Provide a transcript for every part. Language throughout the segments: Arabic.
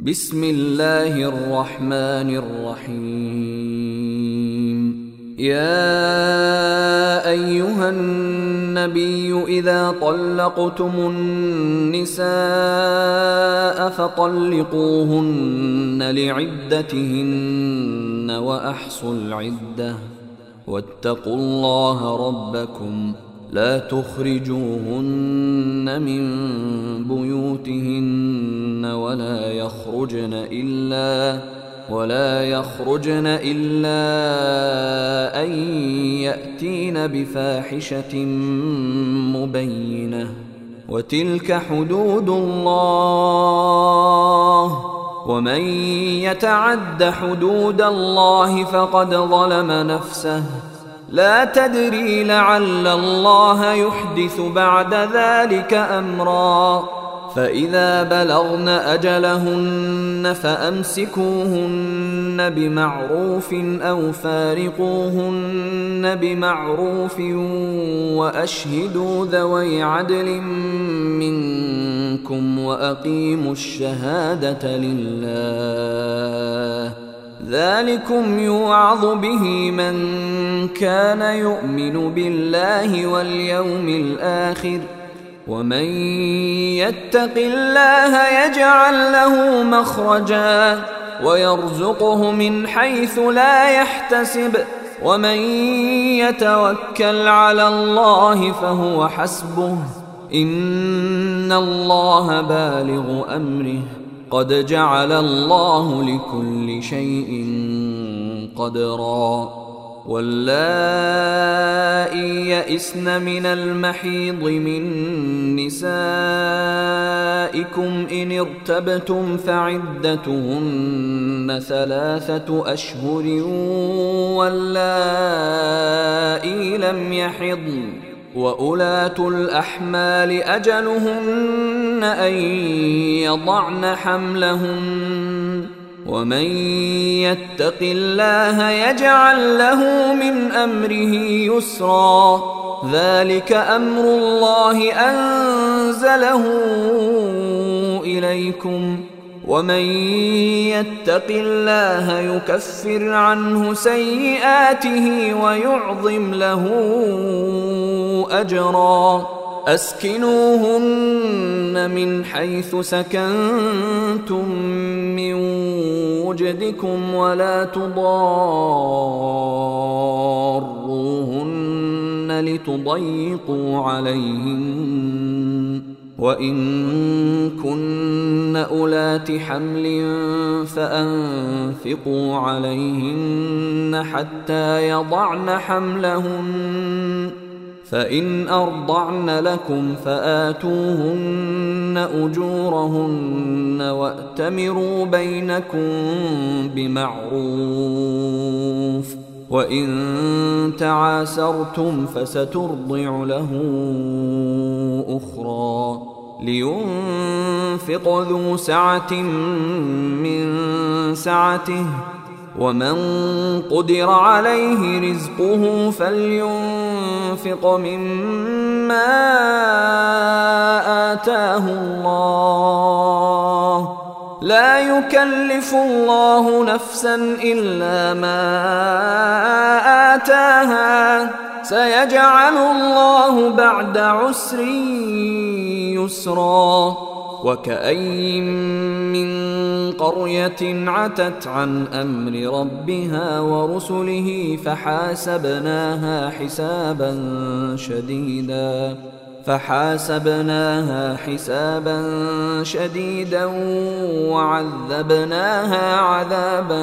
بسم الله الرحمن الرحيم. يا أيها النبي إذا طلقتم النساء فطلقوهن لعدتهن وأحصوا العدة واتقوا الله ربكم لا تخرجوهن من بيوتهن ولا يخرجن إلا أن يأتين بفاحشة مبينة وتلك حدود الله ومن يتعد حدود الله فقد ظلم نفسه لا تدري لعل الله يحدث بعد ذلك أمرا فإذا بلغن أجلهن فأمسكوهن بمعروف أو فارقوهن بمعروف وأشهدوا ذوي عدل منكم وأقيموا الشهادة لله ذلكم يوعظ به من كان يؤمن بالله واليوم الآخر ومن يتق الله يجعل له مخرجا ويرزقه من حيث لا يحتسب ومن يتوكل على الله فهو حسبه إن الله بالغ أمره قد جعل الله لكل شيء قدرا واللائي يئسن من المحيض من نسائكم إن ارتبتم فعدتهن 3 أشهر واللائي لم يحضن وأولاة الأحمال أجلهن أن يضعن حملهن ومن يتق الله يجعل له من أمره يسرا ذلك أمر الله أنزله إليكم ومن يتق الله يكفر عنه سيئاته ويعظم له أجرا أسكنوهن من حيث سكنتم من وجدكم ولا تضاروهن لتضيقوا عليهن وإن كن أولات حمل فأنفقوا عليهن حتى يضعن حملهن فإن أرضعن لكم فآتوهن أجورهن وأتمروا بينكم بمعروف وإن تعاسرتم فسترضع له أخرى لينفق ذو سعة من سعته ومن قدر عليه رزقه فلينفق مما آتاه الله لا يكلف الله نفسا إلا ما آتاها سيجعل الله بعد عسر يسرا وكأين من قرية عتت عن أمر ربها ورسله فحاسبناها حسابا شديدا وعذبناها عذابا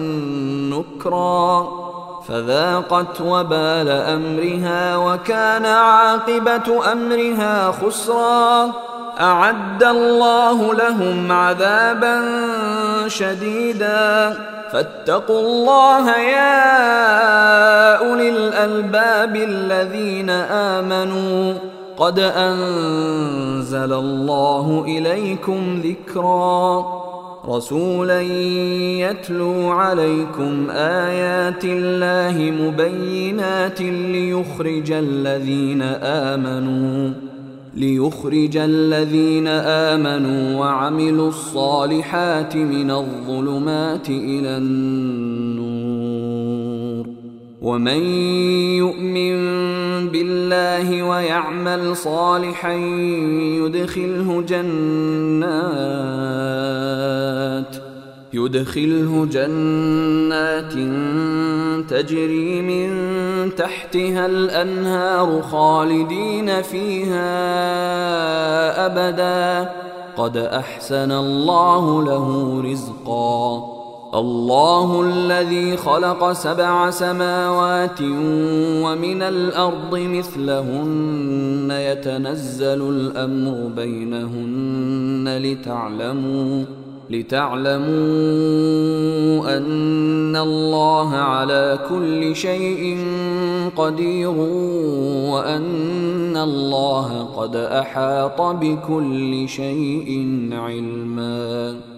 نكرا فذاقت وبال أمرها وكان عاقبة أمرها خسرا أعد الله لهم عذابا شديدا فاتقوا الله يا أولي الألباب الذين آمنوا قد أنزل الله إليكم ذكرا رسولا يتلو عليكم آيات الله مبينات ليخرج الذين آمنوا ليخرج الذين آمنوا وعملوا الصالحات من الظلمات إلى النور. ومن يؤمن بالله ويعمل صالحا يدخله جنات تجري من تحتها الأنهار خالدين فيها أبدا قد أحسن الله له رزقا. الله الذي خلق 7 سماوات ومن الأرض مثلهن يتنزل الأمر بينهن لتعلموا أن الله على كل شيء قدير وأن الله قد أحاط بكل شيء علما.